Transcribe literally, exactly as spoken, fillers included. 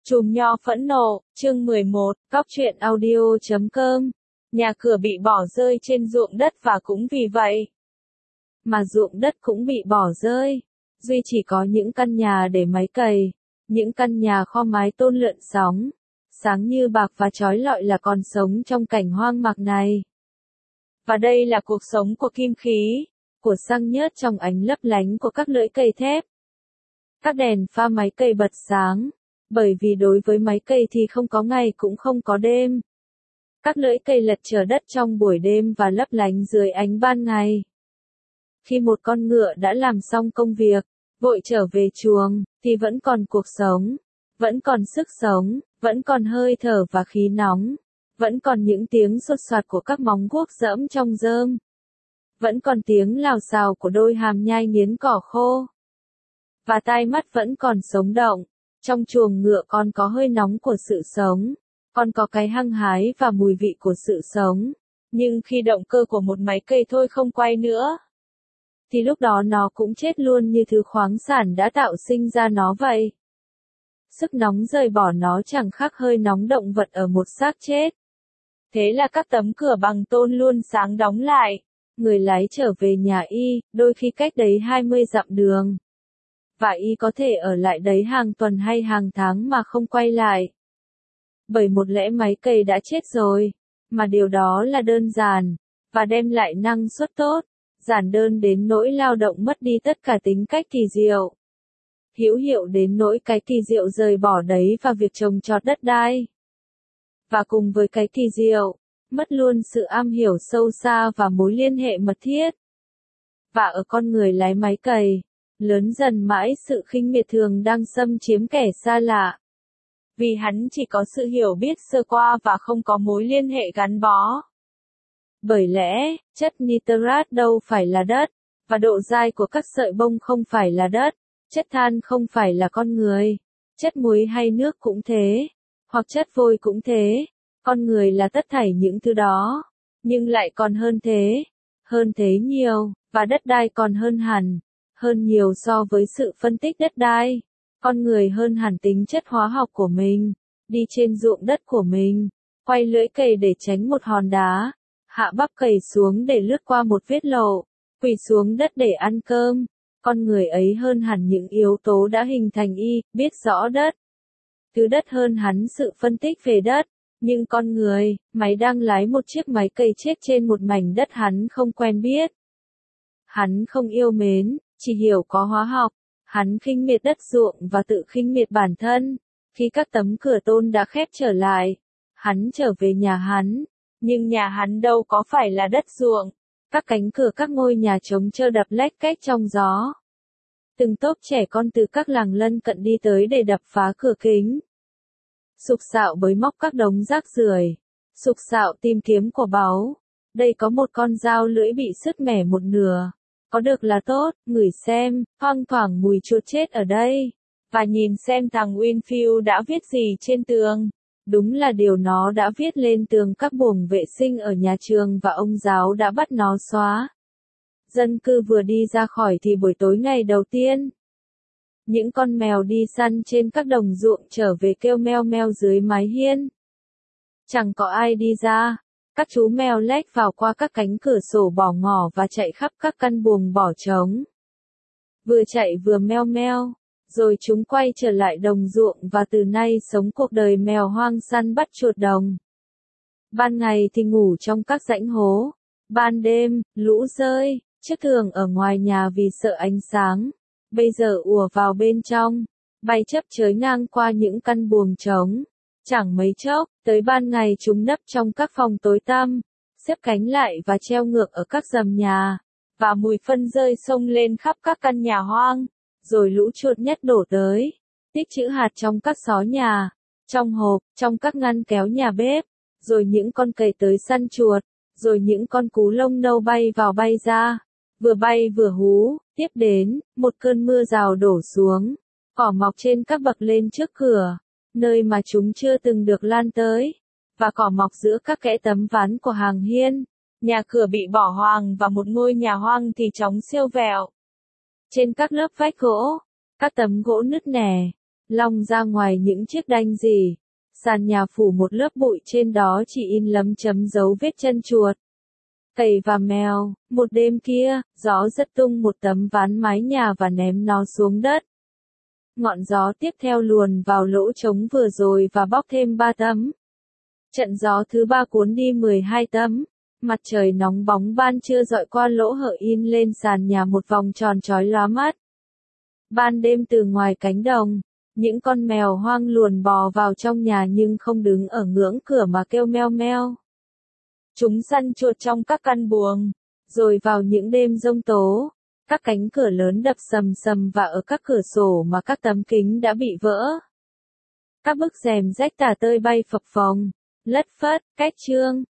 Chùm nho phẫn nộ, chương mười một, cóc truyện audio chấm com. Nhà cửa bị bỏ rơi trên ruộng đất và cũng vì vậy mà ruộng đất cũng bị bỏ rơi. Duy chỉ có những căn nhà để máy cày, những căn nhà kho mái tôn lượn sóng, sáng như bạc và chói lọi là còn sống trong cảnh hoang mạc này. Và đây là cuộc sống của kim khí, của xăng nhớt trong ánh lấp lánh của các lưỡi cày thép. Các đèn pha máy cày bật sáng, bởi vì đối với máy cày thì không có ngày cũng không có đêm. Các lưỡi cày lật chờ đất trong buổi đêm và lấp lánh dưới ánh ban ngày. Khi một con ngựa đã làm xong công việc, vội trở về chuồng, thì vẫn còn cuộc sống, vẫn còn sức sống, vẫn còn hơi thở và khí nóng, vẫn còn những tiếng sột soạt của các móng guốc dẫm trong rơm, vẫn còn tiếng lào xào của đôi hàm nhai nghiến cỏ khô. Và tai mắt vẫn còn sống động. Trong chuồng ngựa còn có hơi nóng của sự sống, còn có cái hăng hái và mùi vị của sự sống. Nhưng khi động cơ của một máy cày thôi không quay nữa, thì lúc đó nó cũng chết luôn như thứ khoáng sản đã tạo sinh ra nó vậy. Sức nóng rời bỏ nó chẳng khác hơi nóng động vật ở một xác chết. Thế là các tấm cửa bằng tôn luôn sáng đóng lại. Người lái trở về nhà y, đôi khi cách đấy hai mươi dặm đường. Và y có thể ở lại đấy hàng tuần hay hàng tháng mà không quay lại. Bởi một lẽ máy cày đã chết rồi, mà điều đó là đơn giản, và đem lại năng suất tốt, giản đơn đến nỗi lao động mất đi tất cả tính cách kỳ diệu. Hữu hiệu đến nỗi cái kỳ diệu rời bỏ đấy và việc trồng trọt đất đai. Và cùng với cái kỳ diệu, mất luôn sự am hiểu sâu xa và mối liên hệ mật thiết. Và ở con người lái máy cày, lớn dần mãi sự khinh miệt thường đang xâm chiếm kẻ xa lạ. Vì hắn chỉ có sự hiểu biết sơ qua và không có mối liên hệ gắn bó. Bởi lẽ, chất nitrat đâu phải là đất, và độ dai của các sợi bông không phải là đất, chất than không phải là con người, chất muối hay nước cũng thế, hoặc chất vôi cũng thế, con người là tất thảy những thứ đó, nhưng lại còn hơn thế, hơn thế nhiều, và đất đai còn hơn hẳn. Hơn nhiều so với sự phân tích đất đai, con người hơn hẳn tính chất hóa học của mình, đi trên ruộng đất của mình, quay lưỡi cày để tránh một hòn đá, hạ bắp cày xuống để lướt qua một vết lộ, quỳ xuống đất để ăn cơm, con người ấy hơn hẳn những yếu tố đã hình thành y, biết rõ đất. Thứ đất hơn hắn sự phân tích về đất, nhưng con người, máy đang lái một chiếc máy cày chết trên một mảnh đất hắn không quen biết. Hắn không yêu mến, chỉ hiểu có hóa học, hắn khinh miệt đất ruộng và tự khinh miệt bản thân. Khi các tấm cửa tôn đã khép trở lại, hắn trở về nhà hắn, nhưng nhà hắn đâu có phải là đất ruộng. Các cánh cửa các ngôi nhà trống trơ đập lách cách trong gió. Từng tốp trẻ con từ các làng lân cận đi tới để đập phá cửa kính. Sục sạo bới móc các đống rác rưởi, sục sạo tìm kiếm của báu. Đây có một con dao lưỡi bị sứt mẻ một nửa. Có được là tốt, ngửi xem, thoang thoảng mùi chuột chết ở đây. Và nhìn xem thằng Winfield đã viết gì trên tường. Đúng là điều nó đã viết lên tường các buồng vệ sinh ở nhà trường và ông giáo đã bắt nó xóa. Dân cư vừa đi ra khỏi thì buổi tối ngày đầu tiên. Những con mèo đi săn trên các đồng ruộng trở về kêu meo meo dưới mái hiên. Chẳng có ai đi ra. Các chú mèo lách vào qua các cánh cửa sổ bỏ ngỏ và chạy khắp các căn buồng bỏ trống. Vừa chạy vừa meo meo, rồi chúng quay trở lại đồng ruộng và từ nay sống cuộc đời mèo hoang săn bắt chuột đồng. Ban ngày thì ngủ trong các rãnh hố, ban đêm, lũ rơi, trước thường ở ngoài nhà vì sợ ánh sáng, bây giờ ùa vào bên trong, bay chấp chới ngang qua những căn buồng trống. Chẳng mấy chốc, tới ban ngày chúng nấp trong các phòng tối tăm, xếp cánh lại và treo ngược ở các rầm nhà, và mùi phân rơi xông lên khắp các căn nhà hoang, rồi lũ chuột nhắt đổ tới, tích trữ hạt trong các xó nhà, trong hộp, trong các ngăn kéo nhà bếp, rồi những con cầy tới săn chuột, rồi những con cú lông nâu bay vào bay ra, vừa bay vừa hú, tiếp đến, một cơn mưa rào đổ xuống, cỏ mọc trên các bậc lên trước cửa. Nơi mà chúng chưa từng được lan tới, và cỏ mọc giữa các kẽ tấm ván của hàng hiên, nhà cửa bị bỏ hoang và một ngôi nhà hoang thì trống siêu vẹo. Trên các lớp vách gỗ, các tấm gỗ nứt nẻ, long ra ngoài những chiếc đanh gì. Sàn nhà phủ một lớp bụi, trên đó chỉ in lấm chấm dấu vết chân chuột, cầy và mèo. Một đêm kia, gió giật tung một tấm ván mái nhà và ném nó xuống đất. Ngọn gió tiếp theo luồn vào lỗ trống vừa rồi và bóc thêm ba tấm. Trận gió thứ ba cuốn đi mười hai tấm. Mặt trời nóng bóng ban trưa dọi qua lỗ hở in lên sàn nhà một vòng tròn chói lóa mắt. Ban đêm từ ngoài cánh đồng, những con mèo hoang luồn bò vào trong nhà nhưng không đứng ở ngưỡng cửa mà kêu meo meo. Chúng săn chuột trong các căn buồng, rồi vào những đêm giông tố, các cánh cửa lớn đập sầm sầm và ở các cửa sổ mà các tấm kính đã bị vỡ. Các bức rèm rách tả tơi bay phập phồng, lất phất, cách chương.